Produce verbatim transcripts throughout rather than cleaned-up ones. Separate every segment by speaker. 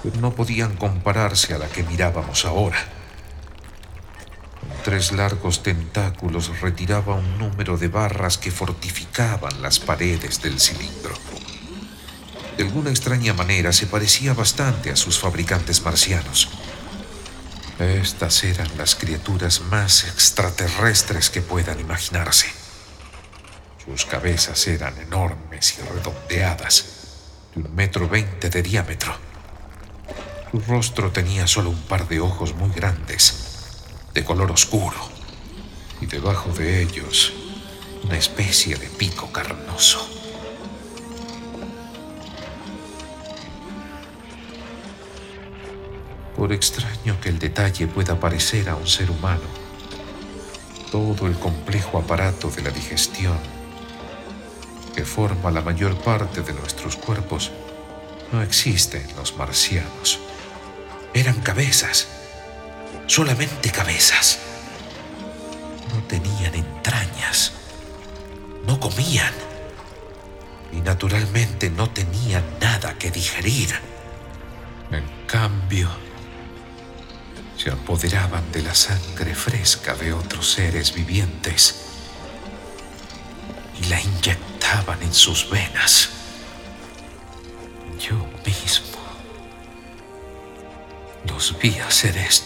Speaker 1: pero no podían compararse a la que mirábamos ahora. Con tres largos tentáculos retiraba un número de barras que fortificaban las paredes del cilindro. De alguna extraña manera se parecía bastante a sus fabricantes marcianos. Estas eran las criaturas más extraterrestres que puedan imaginarse. Sus cabezas eran enormes y redondeadas, de un metro veinte de diámetro. Su rostro tenía solo un par de ojos muy grandes, de color oscuro, y debajo de ellos una especie de pico carnoso. Por extraño que el detalle pueda parecer a un ser humano, todo el complejo aparato de la digestión que forma la mayor parte de nuestros cuerpos no existe en los marcianos. Eran cabezas, solamente cabezas. No tenían entrañas, no comían y naturalmente no tenían nada que digerir. En cambio, se apoderaban de la sangre fresca de otros seres vivientes y la inyectaban en sus venas. Yo mismo los vi hacer esto.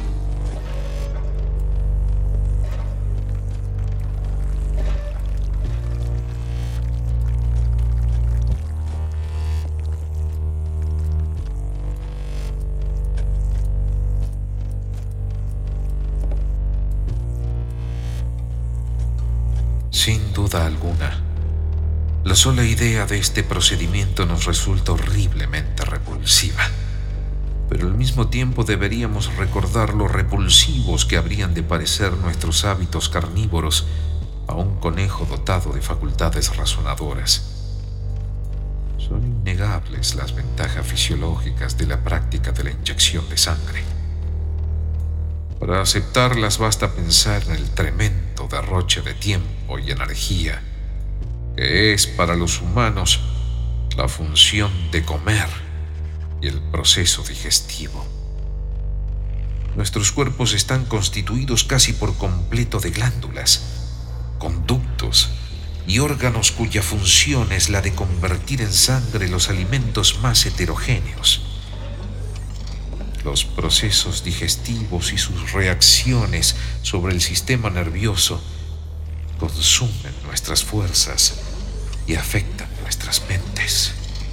Speaker 1: Sin duda alguna, la sola idea de este procedimiento nos resulta horriblemente repulsiva, pero al mismo tiempo deberíamos recordar lo repulsivos que habrían de parecer nuestros hábitos carnívoros a un conejo dotado de facultades razonadoras. Son innegables las ventajas fisiológicas de la práctica de la inyección de sangre. Para aceptarlas basta pensar en el tremendo derroche de tiempo y energía que es para los humanos la función de comer y el proceso digestivo. Nuestros cuerpos están constituidos casi por completo de glándulas, conductos y órganos cuya función es la de convertir en sangre los alimentos más heterogéneos. Los procesos digestivos y sus reacciones sobre el sistema nervioso consumen nuestras fuerzas y afectan nuestras mentes.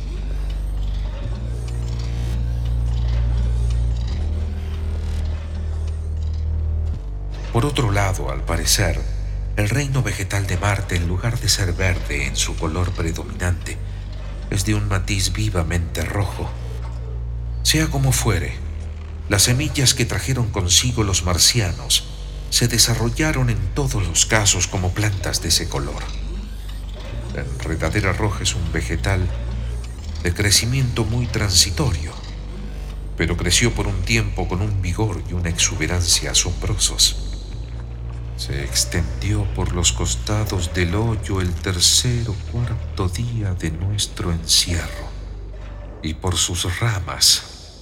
Speaker 1: Por otro lado, al parecer, el reino vegetal de Marte, en lugar de ser verde en su color predominante, es de un matiz vivamente rojo. Sea como fuere, las semillas que trajeron consigo los marcianos se desarrollaron en todos los casos como plantas de ese color. La enredadera roja es un vegetal de crecimiento muy transitorio, pero creció por un tiempo con un vigor y una exuberancia asombrosos. Se extendió por los costados del hoyo el tercer o cuarto día de nuestro encierro, y por sus ramas